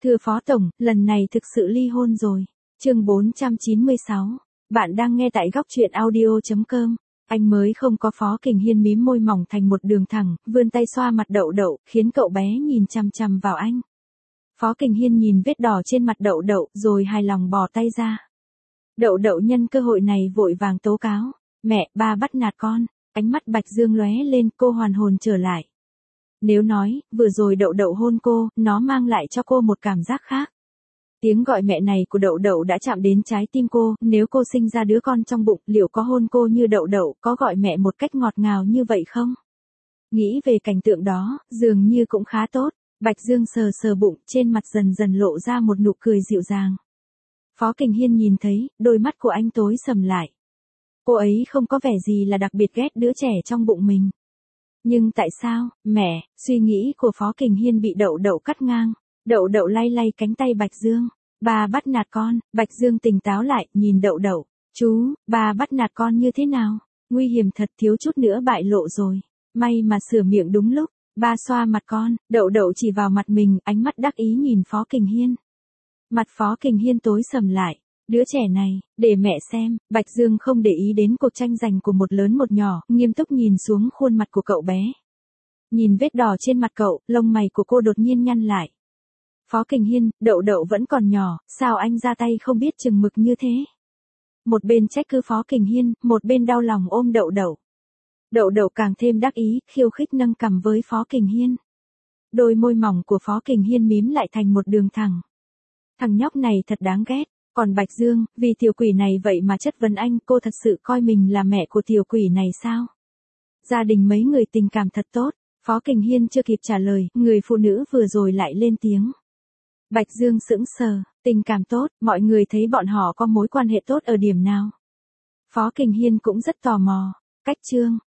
Thưa Phó Tổng, lần này thực sự ly hôn rồi. Chương 496. Bạn đang nghe tại góc truyện audio.com. Anh mới không có. Phó Kình Hiên mím môi mỏng thành một đường thẳng, vươn tay xoa mặt Đậu Đậu, khiến cậu bé nhìn chằm chằm vào anh. Phó Kình Hiên nhìn vết đỏ trên mặt Đậu Đậu, rồi hài lòng bỏ tay ra. Đậu Đậu nhân cơ hội này vội vàng tố cáo. Mẹ, ba bắt nạt con. Ánh mắt Bạch Dương lóe lên, cô hoàn hồn trở lại. Nếu nói, vừa rồi Đậu Đậu hôn cô, nó mang lại cho cô một cảm giác khác. Tiếng gọi mẹ này của Đậu Đậu đã chạm đến trái tim cô, nếu cô sinh ra đứa con trong bụng, liệu có hôn cô như Đậu Đậu, có gọi mẹ một cách ngọt ngào như vậy không? Nghĩ về cảnh tượng đó, dường như cũng khá tốt. Bạch Dương sờ sờ bụng, trên mặt dần dần lộ ra một nụ cười dịu dàng. Phó Kình Hiên nhìn thấy, đôi mắt của anh tối sầm lại. Cô ấy không có vẻ gì là đặc biệt ghét đứa trẻ trong bụng mình. Nhưng tại sao, mẹ? Suy nghĩ của Phó Kình Hiên bị Đậu Đậu cắt ngang. Đậu Đậu lay lay cánh tay Bạch Dương. Ba bắt nạt con. Bạch Dương tỉnh táo lại, nhìn Đậu Đậu. Chú, ba bắt nạt con như thế nào? Nguy hiểm thật, thiếu chút nữa bại lộ rồi. May mà sửa miệng đúng lúc. Ba xoa mặt con. Đậu Đậu chỉ vào mặt mình, ánh mắt đắc ý nhìn Phó Kình Hiên. Mặt Phó Kình Hiên tối sầm lại. Đứa trẻ này, để mẹ xem. Bạch Dương không để ý đến cuộc tranh giành của một lớn một nhỏ, nghiêm túc nhìn xuống khuôn mặt của cậu bé. Nhìn vết đỏ trên mặt cậu, lông mày của cô đột nhiên nhăn lại. Phó Kình Hiên, Đậu Đậu vẫn còn nhỏ, sao anh ra tay không biết chừng mực như thế? Một bên trách cứ Phó Kình Hiên, một bên đau lòng ôm Đậu Đậu. Đậu Đậu càng thêm đắc ý, khiêu khích nâng cằm với Phó Kình Hiên. Đôi môi mỏng của Phó Kình Hiên mím lại thành một đường thẳng. Thằng nhóc này thật đáng ghét. Còn Bạch Dương, vì tiểu quỷ này vậy mà chất vấn anh, cô thật sự coi mình là mẹ của tiểu quỷ này sao? Gia đình mấy người tình cảm thật tốt. Phó Kình Hiên chưa kịp trả lời, người phụ nữ vừa rồi lại lên tiếng. Bạch Dương sững sờ, tình cảm tốt, mọi người thấy bọn họ có mối quan hệ tốt ở điểm nào? Phó Kình Hiên cũng rất tò mò. Cách chương,